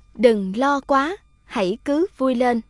Đừng lo quá, hãy cứ vui lên.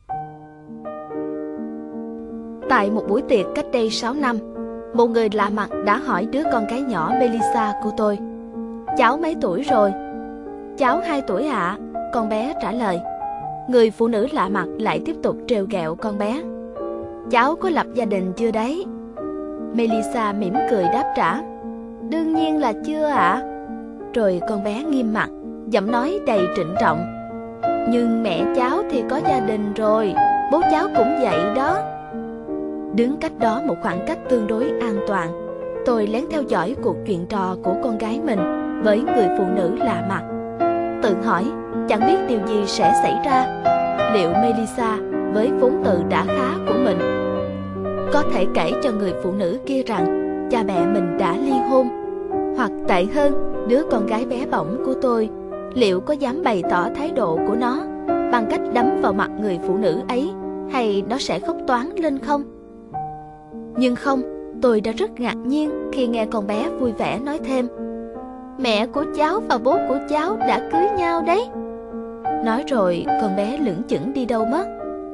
Tại một buổi tiệc cách đây 6 năm, một người lạ mặt đã hỏi đứa con gái nhỏ Melissa của tôi: "Cháu mấy tuổi rồi?" "Cháu 2 tuổi ạ," con bé trả lời. Người phụ nữ lạ mặt lại tiếp tục trêu ghẹo con bé: "Cháu có lập gia đình chưa đấy?" Melissa mỉm cười đáp trả: "Đương nhiên là chưa ạ." Rồi con bé nghiêm mặt, giọng nói đầy trịnh trọng: "Nhưng mẹ cháu thì có gia đình rồi, bố cháu cũng vậy đó." Đứng cách đó một khoảng cách tương đối an toàn, tôi lén theo dõi cuộc chuyện trò của con gái mình với người phụ nữ lạ mặt, tự hỏi chẳng biết điều gì sẽ xảy ra. Liệu Melissa với vốn từ đã khá của mình có thể kể cho người phụ nữ kia rằng cha mẹ mình đã ly hôn? Hoặc tệ hơn, đứa con gái bé bỏng của tôi liệu có dám bày tỏ thái độ của nó bằng cách đấm vào mặt người phụ nữ ấy, hay nó sẽ khóc toáng lên không? Nhưng không, tôi đã rất ngạc nhiên khi nghe con bé vui vẻ nói thêm: "Mẹ của cháu và bố của cháu đã cưới nhau đấy." Nói rồi con bé lững chững đi đâu mất.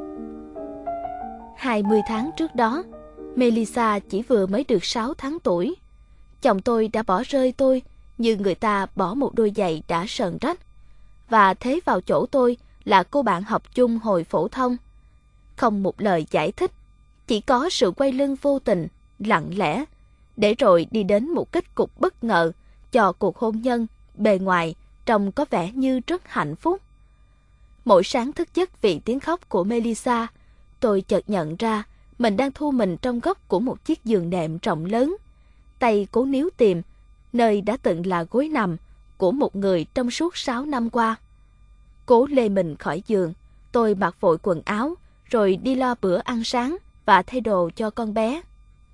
20 tháng trước đó, Melissa chỉ vừa mới được 6 tháng tuổi. Chồng tôi đã bỏ rơi tôi như người ta bỏ một đôi giày đã sờn rách, và thế vào chỗ tôi là cô bạn học chung hồi phổ thông. Không một lời giải thích, chỉ có sự quay lưng vô tình, lặng lẽ, để rồi đi đến một kết cục bất ngờ cho cuộc hôn nhân bề ngoài trông có vẻ như rất hạnh phúc. Mỗi sáng thức giấc vì tiếng khóc của Melissa, tôi chợt nhận ra mình đang thu mình trong góc của một chiếc giường nệm rộng lớn, tay cố níu tìm nơi đã từng là gối nằm của một người trong suốt 6 năm qua. Cố lê mình khỏi giường, tôi mặc vội quần áo rồi đi lo bữa ăn sáng và thay đồ cho con bé.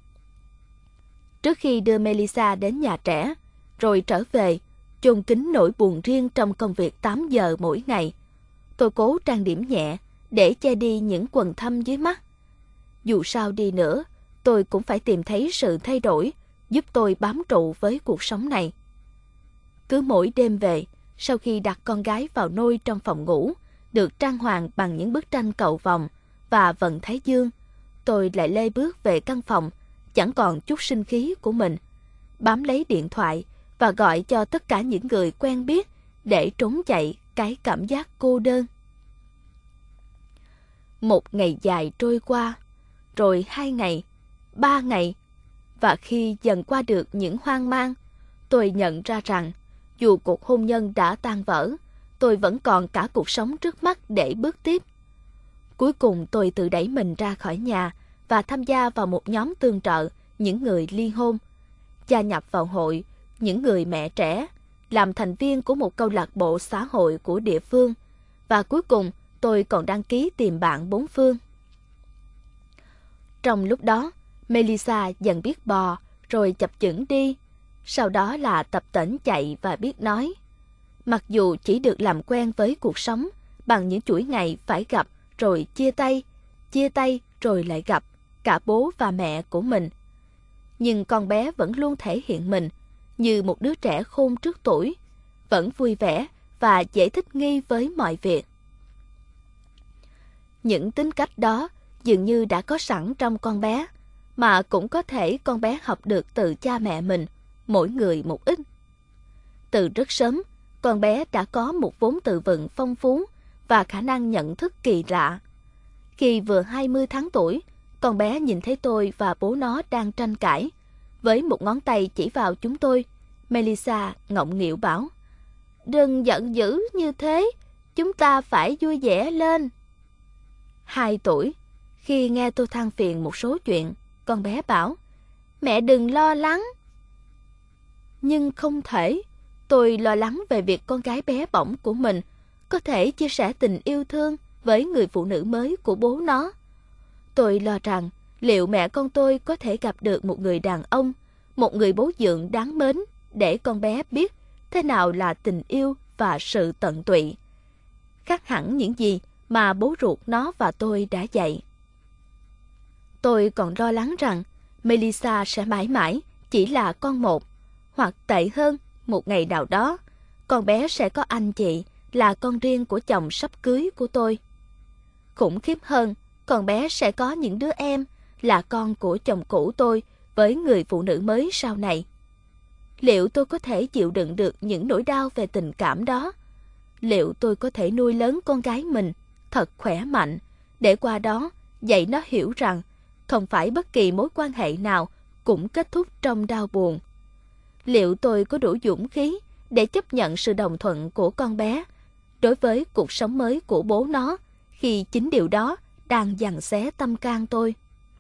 Trước khi đưa Melissa đến nhà trẻ, rồi trở về, chôn kín nỗi buồn riêng trong công việc 8 giờ mỗi ngày, tôi cố trang điểm nhẹ để che đi những quầng thâm dưới mắt. Dù sao đi nữa, tôi cũng phải tìm thấy sự thay đổi giúp tôi bám trụ với cuộc sống này. Cứ mỗi đêm về, sau khi đặt con gái vào nôi trong phòng ngủ, được trang hoàng bằng những bức tranh cầu vồng và vận thái dương, tôi lại lê bước về căn phòng chẳng còn chút sinh khí của mình, bám lấy điện thoại và gọi cho tất cả những người quen biết để trốn chạy cái cảm giác cô đơn. Một ngày dài trôi qua, rồi 2 ngày, 3 ngày, và khi dần qua được những hoang mang, tôi nhận ra rằng dù cuộc hôn nhân đã tan vỡ, tôi vẫn còn cả cuộc sống trước mắt để bước tiếp. Cuối cùng tôi tự đẩy mình ra khỏi nhà và tham gia vào một nhóm tương trợ những người ly hôn, gia nhập vào hội những người mẹ trẻ, làm thành viên của một câu lạc bộ xã hội của địa phương, và cuối cùng tôi còn đăng ký tìm bạn 4 phương. Trong lúc đó, Melissa dần biết bò, rồi chập chững đi, sau đó là tập tễnh chạy và biết nói. Mặc dù chỉ được làm quen với cuộc sống bằng những chuỗi ngày phải gặp rồi chia tay rồi lại gặp cả bố và mẹ của mình, nhưng con bé vẫn luôn thể hiện mình như một đứa trẻ khôn trước tuổi, vẫn vui vẻ và dễ thích nghi với mọi việc. Những tính cách đó dường như đã có sẵn trong con bé, mà cũng có thể con bé học được từ cha mẹ mình, mỗi người một ít. Từ rất sớm, con bé đã có một vốn từ vựng phong phú và khả năng nhận thức kỳ lạ. Khi vừa 20 tháng tuổi, con bé nhìn thấy tôi và bố nó đang tranh cãi. Với một ngón tay chỉ vào chúng tôi, Melissa ngọng nghịu bảo: "Đừng giận dữ như thế, chúng ta phải vui vẻ lên." 2 tuổi, khi nghe tôi than phiền một số chuyện, con bé bảo: "Mẹ đừng lo lắng." Nhưng không thể, tôi lo lắng về việc con gái bé bỏng của mình có thể chia sẻ tình yêu thương với người phụ nữ mới của bố nó. Tôi lo rằng liệu mẹ con tôi có thể gặp được một người đàn ông, một người bố dượng đáng mến để con bé biết thế nào là tình yêu và sự tận tụy, khác hẳn những gì mà bố ruột nó và tôi đã dạy. Tôi còn lo lắng rằng Melissa sẽ mãi mãi chỉ là con một, hoặc tệ hơn, một ngày nào đó, con bé sẽ có anh chị là con riêng của chồng sắp cưới của tôi. Khủng khiếp hơn, con bé sẽ có những đứa em là con của chồng cũ tôi với người phụ nữ mới sau này. Liệu tôi có thể chịu đựng được những nỗi đau về tình cảm đó? Liệu tôi có thể nuôi lớn con gái mình thật khỏe mạnh, để qua đó dạy nó hiểu rằng không phải bất kỳ mối quan hệ nào cũng kết thúc trong đau buồn? Liệu tôi có đủ dũng khí để chấp nhận sự đồng thuận của con bé đối với cuộc sống mới của bố nó, khi chính điều đó đang giằng xé tâm can tôi?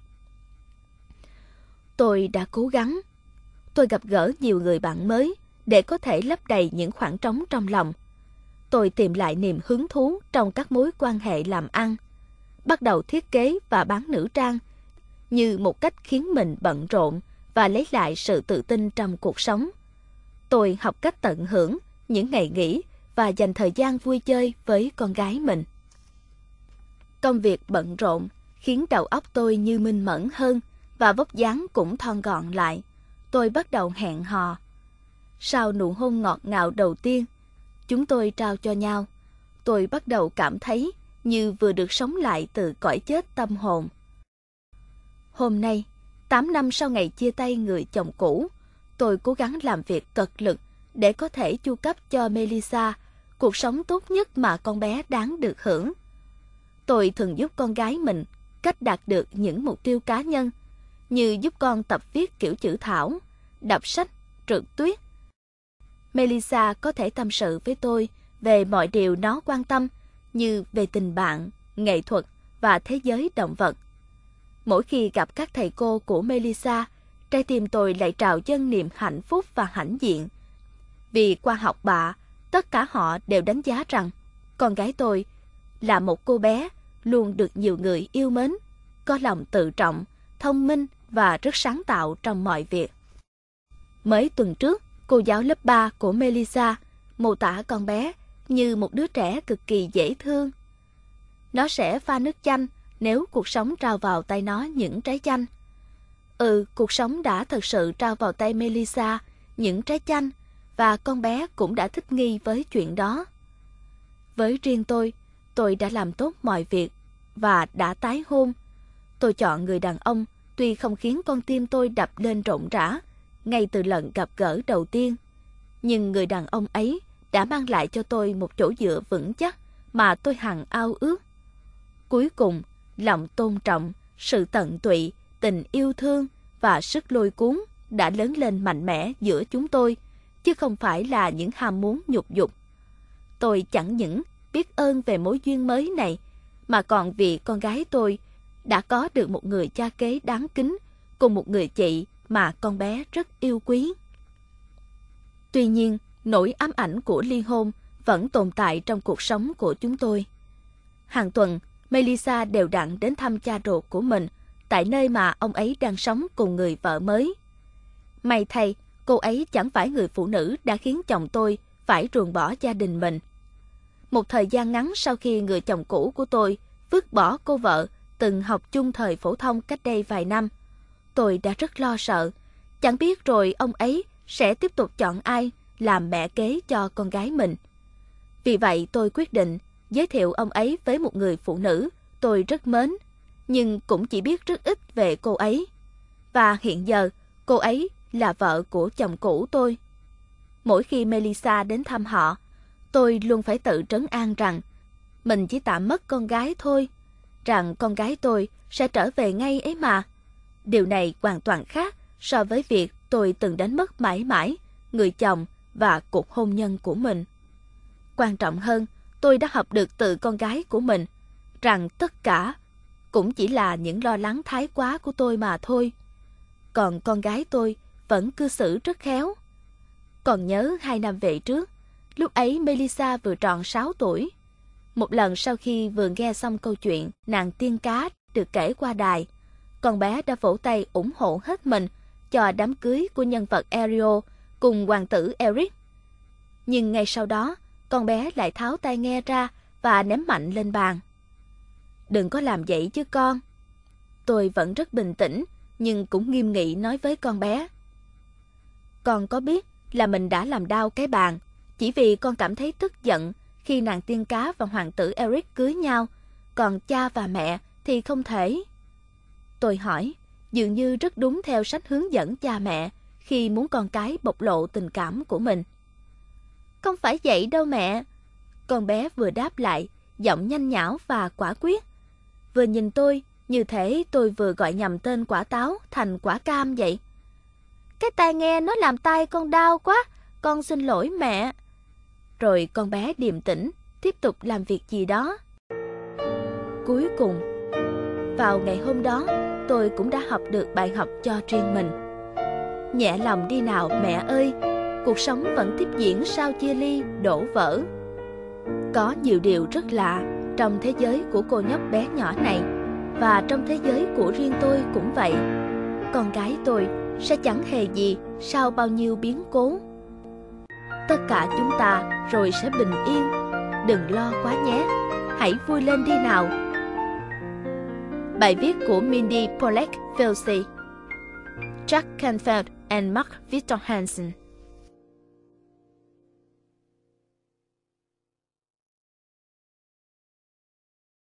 Tôi đã cố gắng. Tôi gặp gỡ nhiều người bạn mới để có thể lấp đầy những khoảng trống trong lòng. Tôi tìm lại niềm hứng thú trong các mối quan hệ làm ăn, bắt đầu thiết kế và bán nữ trang như một cách khiến mình bận rộn và lấy lại sự tự tin trong cuộc sống. Tôi học cách tận hưởng những ngày nghỉ và dành thời gian vui chơi với con gái mình. Công việc bận rộn khiến đầu óc tôi như minh mẫn hơn và vóc dáng cũng thon gọn lại. Tôi bắt đầu hẹn hò. Sau nụ hôn ngọt ngào đầu tiên chúng tôi trao cho nhau, tôi bắt đầu cảm thấy như vừa được sống lại từ cõi chết tâm hồn. Hôm nay, 8 năm sau ngày chia tay người chồng cũ, tôi cố gắng làm việc cật lực để có thể chu cấp cho Melissa cuộc sống tốt nhất mà con bé đáng được hưởng. Tôi thường giúp con gái mình cách đạt được những mục tiêu cá nhân, như giúp con tập viết kiểu chữ thảo, đọc sách, trượt tuyết. Melissa có thể tâm sự với tôi về mọi điều nó quan tâm, như về tình bạn, nghệ thuật và thế giới động vật. Mỗi khi gặp các thầy cô của Melissa, trái tim tôi lại trào dâng niềm hạnh phúc và hãnh diện. Vì qua học bạ, tất cả họ đều đánh giá rằng con gái tôi là một cô bé luôn được nhiều người yêu mến, có lòng tự trọng, thông minh và rất sáng tạo trong mọi việc. Mới tuần trước, cô giáo lớp 3 của Melissa mô tả con bé như một đứa trẻ cực kỳ dễ thương. Nó sẽ pha nước chanh nếu cuộc sống trao vào tay nó những trái chanh. Cuộc sống đã thực sự trao vào tay Melissa những trái chanh, và con bé cũng đã thích nghi với chuyện đó. Với riêng tôi đã làm tốt mọi việc và đã tái hôn. Tôi chọn người đàn ông tuy không khiến con tim tôi đập lên rộn rã ngay từ lần gặp gỡ đầu tiên, nhưng người đàn ông ấy đã mang lại cho tôi một chỗ dựa vững chắc mà tôi hằng ao ước. Cuối cùng, lòng tôn trọng, sự tận tụy, tình yêu thương và sức lôi cuốn đã lớn lên mạnh mẽ giữa chúng tôi, chứ không phải là những ham muốn nhục dục. Tôi chẳng những biết ơn về mối duyên mới này, mà còn vì con gái tôi đã có được một người cha kế đáng kính cùng một người chị mà con bé rất yêu quý. Tuy nhiên, nỗi ám ảnh của ly hôn vẫn tồn tại trong cuộc sống của chúng tôi. Hàng tuần, Melissa đều đặn đến thăm cha ruột của mình tại nơi mà ông ấy đang sống cùng người vợ mới. May thay, cô ấy chẳng phải người phụ nữ đã khiến chồng tôi phải ruồng bỏ gia đình mình. Một thời gian ngắn sau khi người chồng cũ của tôi vứt bỏ cô vợ từng học chung thời phổ thông cách đây vài năm, tôi đã rất lo sợ, chẳng biết rồi ông ấy sẽ tiếp tục chọn ai làm mẹ kế cho con gái mình. Vì vậy tôi quyết định giới thiệu ông ấy với một người phụ nữ tôi rất mến, nhưng cũng chỉ biết rất ít về cô ấy. Và hiện giờ, cô ấy là vợ của chồng cũ tôi. Mỗi khi Melissa đến thăm họ, tôi luôn phải tự trấn an rằng mình chỉ tạm mất con gái thôi, rằng con gái tôi sẽ trở về ngay ấy mà. Điều này hoàn toàn khác so với việc tôi từng đánh mất mãi mãi người chồng và cuộc hôn nhân của mình. Quan trọng hơn, tôi đã học được từ con gái của mình rằng tất cả cũng chỉ là những lo lắng thái quá của tôi mà thôi. Còn con gái tôi vẫn cư xử rất khéo. Còn nhớ 2 năm về trước, lúc ấy Melissa vừa tròn 6 tuổi. Một lần sau khi vừa nghe xong câu chuyện nàng tiên cá được kể qua đài, con bé đã vỗ tay ủng hộ hết mình cho đám cưới của nhân vật Ariel cùng hoàng tử Eric. Nhưng ngay sau đó, con bé lại tháo tai nghe ra và ném mạnh lên bàn. "Đừng có làm vậy chứ con." Tôi vẫn rất bình tĩnh, nhưng cũng nghiêm nghị nói với con bé. "Con có biết là mình đã làm đau cái bàn, chỉ vì con cảm thấy tức giận khi nàng tiên cá và hoàng tử Eric cưới nhau, còn cha và mẹ thì không thể. Tôi hỏi, dường như rất đúng theo sách hướng dẫn cha mẹ khi muốn con cái bộc lộ tình cảm của mình. Không phải vậy đâu mẹ. Con bé vừa đáp lại, giọng nhanh nhảu và quả quyết. Vừa nhìn tôi, như thể tôi vừa gọi nhầm tên quả táo thành quả cam vậy. Cái tai nghe nó làm tai con đau quá, con xin lỗi mẹ. Rồi con bé điềm tĩnh, tiếp tục làm việc gì đó. Cuối cùng, vào ngày hôm đó, tôi cũng đã học được bài học cho riêng mình. Nhẹ lòng đi nào mẹ ơi, cuộc sống vẫn tiếp diễn sau chia ly, đổ vỡ. Có nhiều điều rất lạ trong thế giới của cô nhóc bé nhỏ này, và trong thế giới của riêng tôi cũng vậy. Con gái tôi sẽ chẳng hề gì sau bao nhiêu biến cố. Tất cả chúng ta rồi sẽ bình yên. Đừng lo quá nhé, hãy vui lên đi nào. Bài viết của Mindy Pollack Filsey, Jack Canfield and Mark Victor Hansen.